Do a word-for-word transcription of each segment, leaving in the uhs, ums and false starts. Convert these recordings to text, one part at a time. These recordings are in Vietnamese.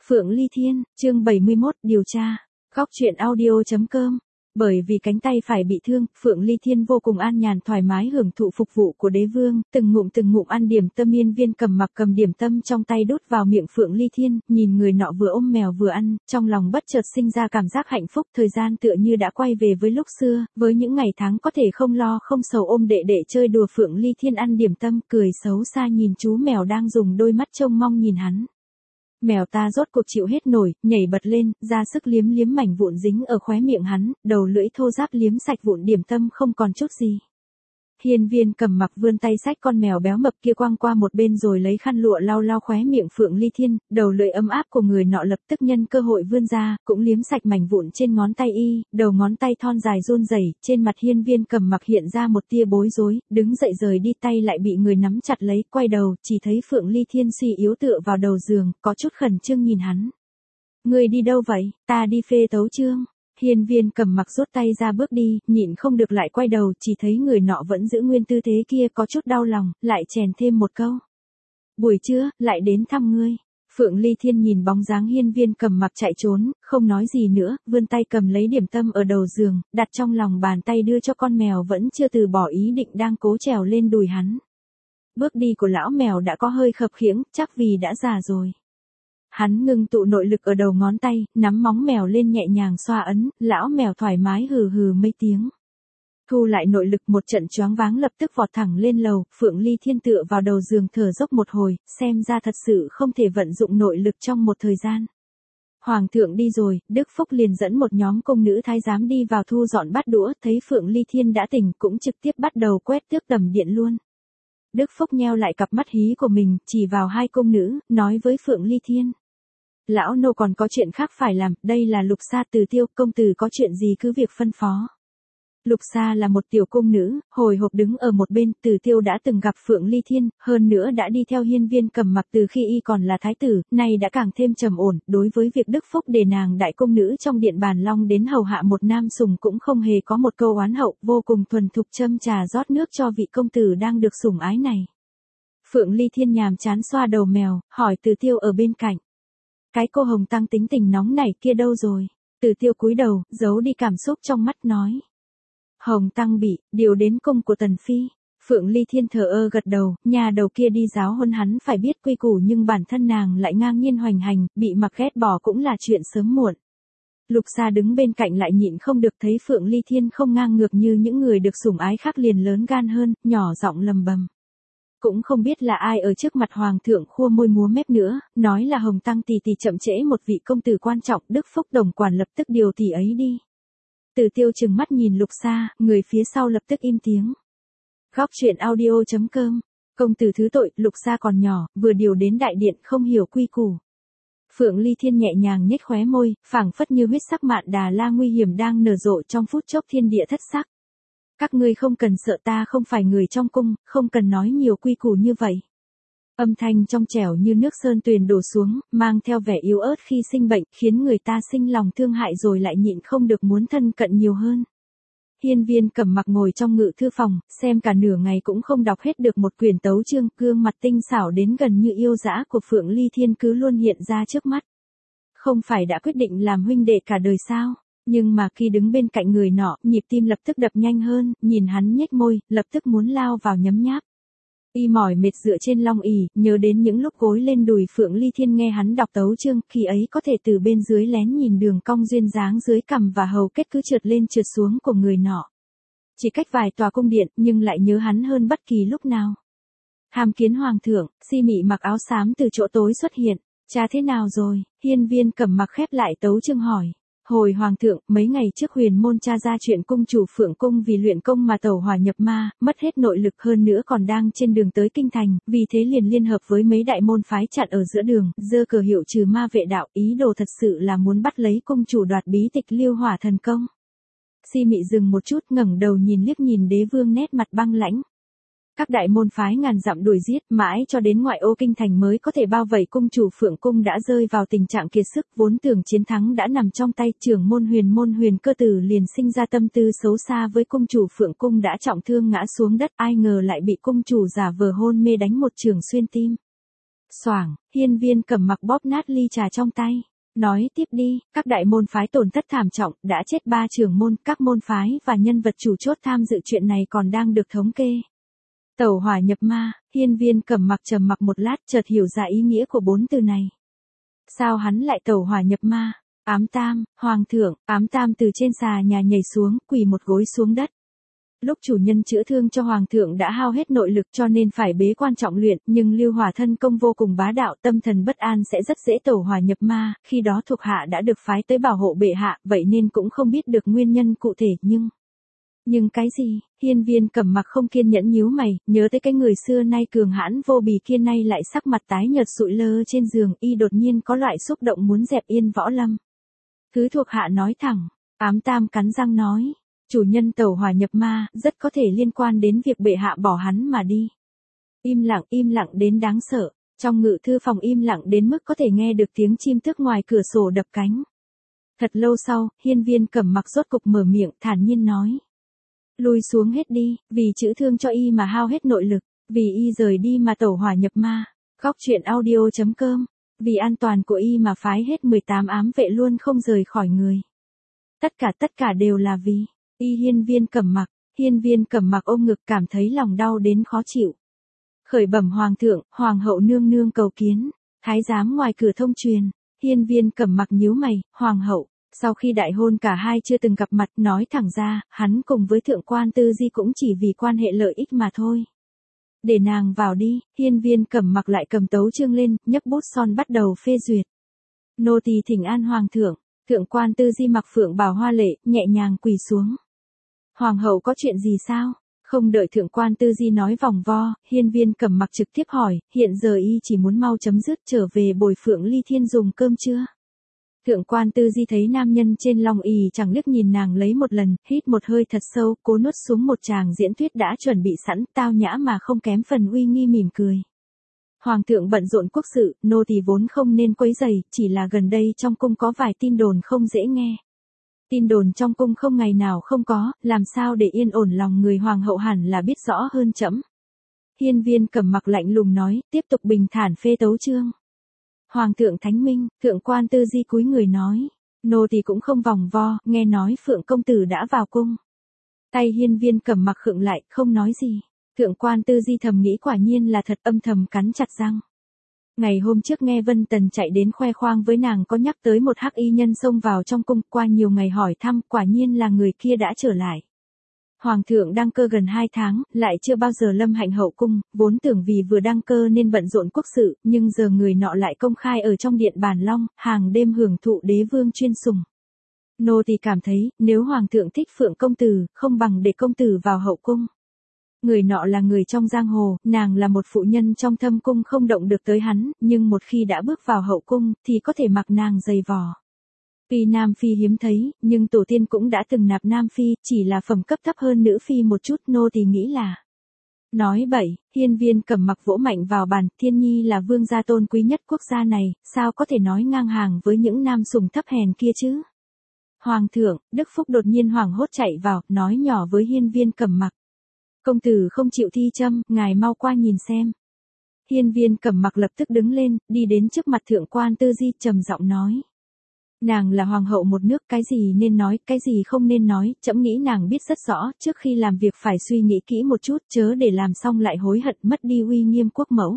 Phượng Ly Thiên, chương bảy mươi mốt, điều tra. Góc truyện audio chấm com. Bởi vì cánh tay phải bị thương, Phượng Ly Thiên vô cùng an nhàn thoải mái hưởng thụ phục vụ của đế vương, từng ngụm từng ngụm ăn điểm tâm. Yên Viên cầm mặc cầm điểm tâm trong tay đút vào miệng Phượng Ly Thiên, nhìn người nọ vừa ôm mèo vừa ăn, trong lòng bất chợt sinh ra cảm giác hạnh phúc. Thời gian tựa như đã quay về với lúc xưa, với những ngày tháng có thể không lo không sầu ôm đệ đệ chơi đùa. Phượng Ly Thiên ăn điểm tâm, cười xấu xa nhìn chú mèo đang dùng đôi mắt trông mong nhìn hắn. Mèo ta rốt cuộc chịu hết nổi, nhảy bật lên, ra sức liếm liếm mảnh vụn dính ở khóe miệng hắn, đầu lưỡi thô ráp liếm sạch vụn điểm tâm không còn chút gì. Hiên Viên cầm mặc vươn tay xách con mèo béo mập kia quăng qua một bên rồi lấy khăn lụa lau lau khóe miệng Phượng Ly Thiên, đầu lưỡi ấm áp của người nọ lập tức nhân cơ hội vươn ra, cũng liếm sạch mảnh vụn trên ngón tay y, đầu ngón tay thon dài run rẩy, trên mặt Hiên Viên cầm mặc hiện ra một tia bối rối, đứng dậy rời đi, tay lại bị người nắm chặt lấy, quay đầu, chỉ thấy Phượng Ly Thiên suy yếu tựa vào đầu giường, có chút khẩn trương nhìn hắn. Người đi đâu vậy, ta đi phê tấu chương. Hiên Viên cầm mặc rút tay ra bước đi, nhịn không được lại quay đầu, chỉ thấy người nọ vẫn giữ nguyên tư thế kia, có chút đau lòng, lại chèn thêm một câu. Buổi trưa, lại đến thăm ngươi. Phượng Ly Thiên nhìn bóng dáng Hiên Viên cầm mặc chạy trốn, không nói gì nữa, vươn tay cầm lấy điểm tâm ở đầu giường, đặt trong lòng bàn tay đưa cho con mèo vẫn chưa từ bỏ ý định đang cố trèo lên đùi hắn. Bước đi của lão mèo đã có hơi khập khiễng, chắc vì đã già rồi. Hắn ngưng tụ nội lực ở đầu ngón tay, nắm móng mèo lên nhẹ nhàng xoa ấn, lão mèo thoải mái hừ hừ mấy tiếng. Thu lại nội lực, một trận choáng váng lập tức vọt thẳng lên lầu. Phượng Ly Thiên tựa vào đầu giường thở dốc một hồi, xem ra thật sự không thể vận dụng nội lực trong một thời gian. Hoàng thượng đi rồi, Đức Phúc liền dẫn một nhóm công nữ thái giám đi vào thu dọn bát đũa, thấy Phượng Ly Thiên đã tỉnh cũng trực tiếp bắt đầu quét tước tầm điện luôn. Đức Phúc nheo lại cặp mắt hí của mình, chỉ vào hai công nữ, nói với Phượng Ly Thiên. Lão nô còn có chuyện khác phải làm, đây là Lục Sa Từ Tiêu, công tử có chuyện gì cứ việc phân phó. Lục Sa là một tiểu cung nữ, hồi hộp đứng ở một bên. Từ Tiêu đã từng gặp Phượng Ly Thiên, hơn nữa đã đi theo Hiên Viên cầm mặc từ khi y còn là thái tử, nay đã càng thêm trầm ổn. Đối với việc Đức Phúc để nàng đại cung nữ trong điện Bàn Long đến hầu hạ một nam sùng cũng không hề có một câu oán hậu, vô cùng thuần thục châm trà rót nước cho vị công tử đang được sủng ái này. Phượng Ly Thiên nhàm chán xoa đầu mèo, hỏi Từ Tiêu ở bên cạnh. Cái cô Hồng Tăng tính tình nóng nảy kia đâu rồi? Từ Tiêu cúi đầu, giấu đi cảm xúc trong mắt nói. Hồng Tăng bị điều đến cung của Tần Phi. Phượng Ly Thiên thờ ơ gật đầu, nhà đầu kia đi giáo huấn hắn phải biết quy củ nhưng bản thân nàng lại ngang nhiên hoành hành, bị mặc ghét bỏ cũng là chuyện sớm muộn. Lục Sa đứng bên cạnh lại nhịn không được, thấy Phượng Ly Thiên không ngang ngược như những người được sủng ái khác liền lớn gan hơn, nhỏ giọng lầm bầm. Cũng không biết là ai ở trước mặt hoàng thượng khua môi múa mép nữa, nói là Hồng Tăng tỷ tỷ chậm trễ một vị công tử quan trọng. Đức Phúc đồng quản lập tức điều tỷ ấy đi. Từ Tiêu trừng mắt nhìn Lục Sa, người phía sau lập tức im tiếng. Góc truyện audio chấm com. Công tử thứ tội, Lục Sa còn nhỏ, vừa điều đến đại điện không hiểu quy củ. Phượng Ly Thiên nhẹ nhàng nhếch khóe môi, phảng phất như huyết sắc mạn đà la nguy hiểm đang nở rộ trong phút chốc thiên địa thất sắc. Các ngươi không cần sợ, ta không phải người trong cung, không cần nói nhiều quy củ như vậy. Âm thanh trong trẻo như nước sơn tuyền đổ xuống, mang theo vẻ yếu ớt khi sinh bệnh, khiến người ta sinh lòng thương hại rồi lại nhịn không được muốn thân cận nhiều hơn. Hiên Viên cầm mặc ngồi trong ngự thư phòng, xem cả nửa ngày cũng không đọc hết được một quyển tấu chương, gương mặt tinh xảo đến gần như yêu dã của Phượng Ly Thiên cứ luôn hiện ra trước mắt. Không phải đã quyết định làm huynh đệ cả đời sao? Nhưng mà khi đứng bên cạnh người nọ, nhịp tim lập tức đập nhanh hơn, nhìn hắn nhếch môi, lập tức muốn lao vào nhấm nháp. Y mỏi mệt dựa trên long ỷ, nhớ đến những lúc gối lên đùi Phượng Ly Thiên nghe hắn đọc tấu chương, khi ấy có thể từ bên dưới lén nhìn đường cong duyên dáng dưới cằm và hầu kết cứ trượt lên trượt xuống của người nọ. Chỉ cách vài tòa cung điện, nhưng lại nhớ hắn hơn bất kỳ lúc nào. Tham kiến hoàng thượng, Si Mị mặc áo xám từ chỗ tối xuất hiện. Cha thế nào rồi? Hiên Viên cầm mặc khép lại tấu chương hỏi. Hồi hoàng thượng, mấy ngày trước huyền môn tra ra chuyện cung chủ Phượng cung vì luyện công mà tẩu hỏa nhập ma, mất hết nội lực, hơn nữa còn đang trên đường tới kinh thành, vì thế liền liên hợp với mấy đại môn phái chặn ở giữa đường, giơ cờ hiệu trừ ma vệ đạo, ý đồ thật sự là muốn bắt lấy cung chủ đoạt bí tịch Liêu Hỏa Thần Công. Si Mị dừng một chút, ngẩng đầu nhìn liếc nhìn đế vương nét mặt băng lãnh. Các đại môn phái ngàn dặm đuổi giết, mãi cho đến ngoại ô kinh thành mới có thể bao vây cung chủ Phượng cung đã rơi vào tình trạng kiệt sức, vốn tưởng chiến thắng đã nằm trong tay. Trưởng môn Huyền môn Huyền Cơ Tử liền sinh ra tâm tư xấu xa với cung chủ Phượng cung đã trọng thương ngã xuống đất, ai ngờ lại bị cung chủ giả vờ hôn mê đánh một chưởng xuyên tim. Xoảng, Hiên Viên Cẩm Mặc bóp nát ly trà trong tay. Nói tiếp đi, các đại môn phái tổn thất thảm trọng, đã chết ba trưởng môn, các môn phái và nhân vật chủ chốt tham dự chuyện này còn đang được thống kê. Tẩu hỏa nhập ma, Hiên Viên Cẩm Mặc trầm mặc một lát chợt hiểu ra ý nghĩa của bốn từ này. Sao hắn lại tẩu hỏa nhập ma? Ám Tam, Hoàng thượng, Ám Tam từ trên xà nhà nhảy xuống, quỳ một gối xuống đất. Lúc chủ nhân chữa thương cho Hoàng thượng đã hao hết nội lực cho nên phải bế quan trọng luyện, nhưng lưu hỏa thân công vô cùng bá đạo, tâm thần bất an sẽ rất dễ tẩu hỏa nhập ma, khi đó thuộc hạ đã được phái tới bảo hộ bệ hạ, vậy nên cũng không biết được nguyên nhân cụ thể nhưng... Nhưng cái gì? Hiên Viên Cẩm Mặc không kiên nhẫn nhíu mày, nhớ tới cái người xưa nay cường hãn vô bì kia nay lại sắc mặt tái nhợt sụi lơ trên giường, y đột nhiên có loại xúc động muốn dẹp yên võ lâm. Thứ thuộc hạ nói thẳng, Ám Tam cắn răng nói, chủ nhân tẩu hỏa nhập ma, rất có thể liên quan đến việc bệ hạ bỏ hắn mà đi. Im lặng, im lặng đến đáng sợ, trong ngự thư phòng im lặng đến mức có thể nghe được tiếng chim tước ngoài cửa sổ đập cánh. Thật lâu sau, Hiên Viên Cẩm Mặc rốt cục mở miệng thản nhiên nói. Lùi xuống hết đi, vì chữa thương cho y mà hao hết nội lực, vì y rời đi mà tẩu hỏa nhập ma. Góc truyện audio chấm com, vì an toàn của y mà phái hết mười tám ám vệ luôn không rời khỏi người. Tất cả tất cả đều là vì y. Hiên Viên Cẩm Mặc, Hiên Viên Cẩm Mặc ôm ngực cảm thấy lòng đau đến khó chịu. Khởi bẩm Hoàng thượng, Hoàng hậu nương nương cầu kiến. Thái giám ngoài cửa thông truyền. Hiên Viên Cẩm Mặc nhíu mày, Hoàng hậu. Sau khi đại hôn cả hai chưa từng gặp mặt, nói thẳng ra, hắn cùng với thượng quan Tư Di cũng chỉ vì quan hệ lợi ích mà thôi. Để nàng vào đi. Hiên Viên Cẩm Mặc lại cầm tấu chương lên, nhấc bút son bắt đầu phê duyệt. Nô tỳ thỉnh an Hoàng thượng. Thượng quan Tư Di mặc phượng bào hoa lệ, nhẹ nhàng quỳ xuống. Hoàng hậu có chuyện gì sao? Không đợi thượng quan Tư Di nói vòng vo, Hiên Viên Cẩm Mặc trực tiếp hỏi, hiện giờ y chỉ muốn mau chấm dứt trở về bồi Phượng Ly Thiên dùng cơm chưa? Thượng quan Tư Di thấy nam nhân trên long ỷ chẳng liếc nhìn nàng lấy một lần, hít một hơi thật sâu, cố nuốt xuống một tràng diễn thuyết đã chuẩn bị sẵn, tao nhã mà không kém phần uy nghi mỉm cười. Hoàng thượng bận rộn quốc sự, nô tỳ vốn không nên quấy rầy, chỉ là gần đây trong cung có vài tin đồn không dễ nghe. Tin đồn trong cung không ngày nào không có, làm sao để yên ổn lòng người hoàng hậu hẳn là biết rõ hơn trẫm. Hiên Viên Cẩm Mặc lạnh lùng nói, tiếp tục bình thản phê tấu chương. Hoàng thượng thánh minh, thượng quan Tư Di cúi người nói, nô tỳ cũng không vòng vo, nghe nói Phượng công tử đã vào cung. Tay Hiên Viên Cẩm Mặc khựng lại, không nói gì. Thượng quan Tư Di thầm nghĩ quả nhiên là thật, âm thầm cắn chặt răng. Ngày hôm trước nghe Vân Tần chạy đến khoe khoang với nàng có nhắc tới một hắc y nhân xông vào trong cung, qua nhiều ngày hỏi thăm, quả nhiên là người kia đã trở lại. Hoàng thượng đăng cơ gần hai tháng, lại chưa bao giờ lâm hạnh hậu cung, vốn tưởng vì vừa đăng cơ nên bận rộn quốc sự, nhưng giờ người nọ lại công khai ở trong điện Bàn Long, hàng đêm hưởng thụ đế vương chuyên sủng. Nô tỳ cảm thấy, nếu hoàng thượng thích Phượng công tử, không bằng để công tử vào hậu cung. Người nọ là người trong giang hồ, nàng là một phụ nhân trong thâm cung không động được tới hắn, nhưng một khi đã bước vào hậu cung, thì có thể mặc nàng giày vò. Tuy nam phi hiếm thấy, nhưng tổ tiên cũng đã từng nạp nam phi, chỉ là phẩm cấp thấp hơn nữ phi một chút, nô tỳ nghĩ là. Nói bậy, Hiên Viên Cẩm Mặc vỗ mạnh vào bàn, Thiên Nhi là vương gia tôn quý nhất quốc gia này, sao có thể nói ngang hàng với những nam sùng thấp hèn kia chứ? Hoàng thượng, Đức Phúc đột nhiên hoảng hốt chạy vào, nói nhỏ với Hiên Viên Cẩm Mặc. Công tử không chịu thi châm, ngài mau qua nhìn xem. Hiên Viên Cẩm Mặc lập tức đứng lên, đi đến trước mặt thượng quan Tư Di trầm giọng nói. Nàng là hoàng hậu một nước, cái gì nên nói, cái gì không nên nói, trẫm nghĩ nàng biết rất rõ, trước khi làm việc phải suy nghĩ kỹ một chút, chớ để làm xong lại hối hận mất đi uy nghiêm quốc mẫu.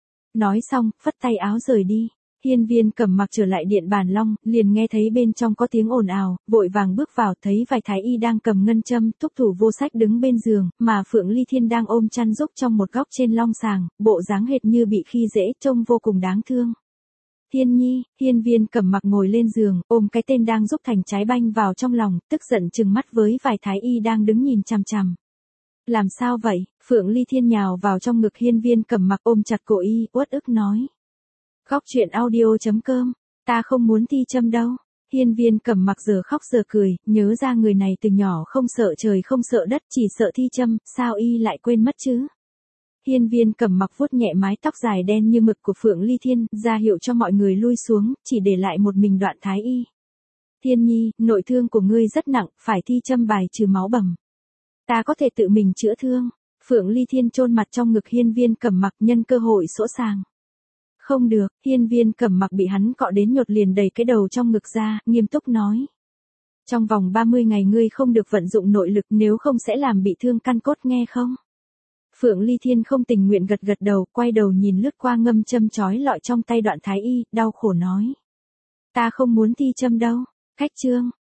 Nói xong, phất tay áo rời đi. Hiên Viên Cẩm Mặc trở lại điện Bàn Long, liền nghe thấy bên trong có tiếng ồn ào, vội vàng bước vào, thấy vài thái y đang cầm ngân châm, thúc thủ vô sách đứng bên giường, mà Phượng Ly Thiên đang ôm chăn rúc trong một góc trên long sàng, bộ dáng hệt như bị khi dễ, trông vô cùng đáng thương. Thiên Nhi, Hiên Viên Cẩm Mặc ngồi lên giường, ôm cái tên đang rúc thành trái banh vào trong lòng, tức giận trừng mắt với vài thái y đang đứng nhìn chằm chằm. Làm sao vậy? Phượng Ly Thiên nhào vào trong ngực Hiên Viên Cẩm Mặc ôm chặt cổ y, uất ức nói. Góc truyện audio chấm com, ta không muốn thi châm đâu. Hiên Viên Cẩm Mặc giờ khóc giờ cười, nhớ ra người này từ nhỏ không sợ trời không sợ đất, chỉ sợ thi châm, sao y lại quên mất chứ? Hiên Viên Cẩm Mặc vuốt nhẹ mái tóc dài đen như mực của Phượng Ly Thiên, ra hiệu cho mọi người lui xuống, chỉ để lại một mình Đoạn Thái Y. Thiên Nhi, nội thương của ngươi rất nặng, phải thi châm bài trừ máu bầm. Ta có thể tự mình chữa thương. Phượng Ly Thiên chôn mặt trong ngực Hiên Viên Cẩm Mặc nhân cơ hội sỗ sàng. Không được, hiên viên Cẩm Mặc bị hắn cọ đến nhột liền đẩy cái đầu trong ngực ra, nghiêm túc nói. Trong vòng ba mươi ngày ngươi không được vận dụng nội lực, nếu không sẽ làm bị thương căn cốt, nghe không? Phượng Ly Thiên không tình nguyện gật gật đầu, quay đầu nhìn lướt qua ngâm châm chói lọi trong tay Đoạn Thái Y, đau khổ nói. Ta không muốn thi châm đâu. Khách trương,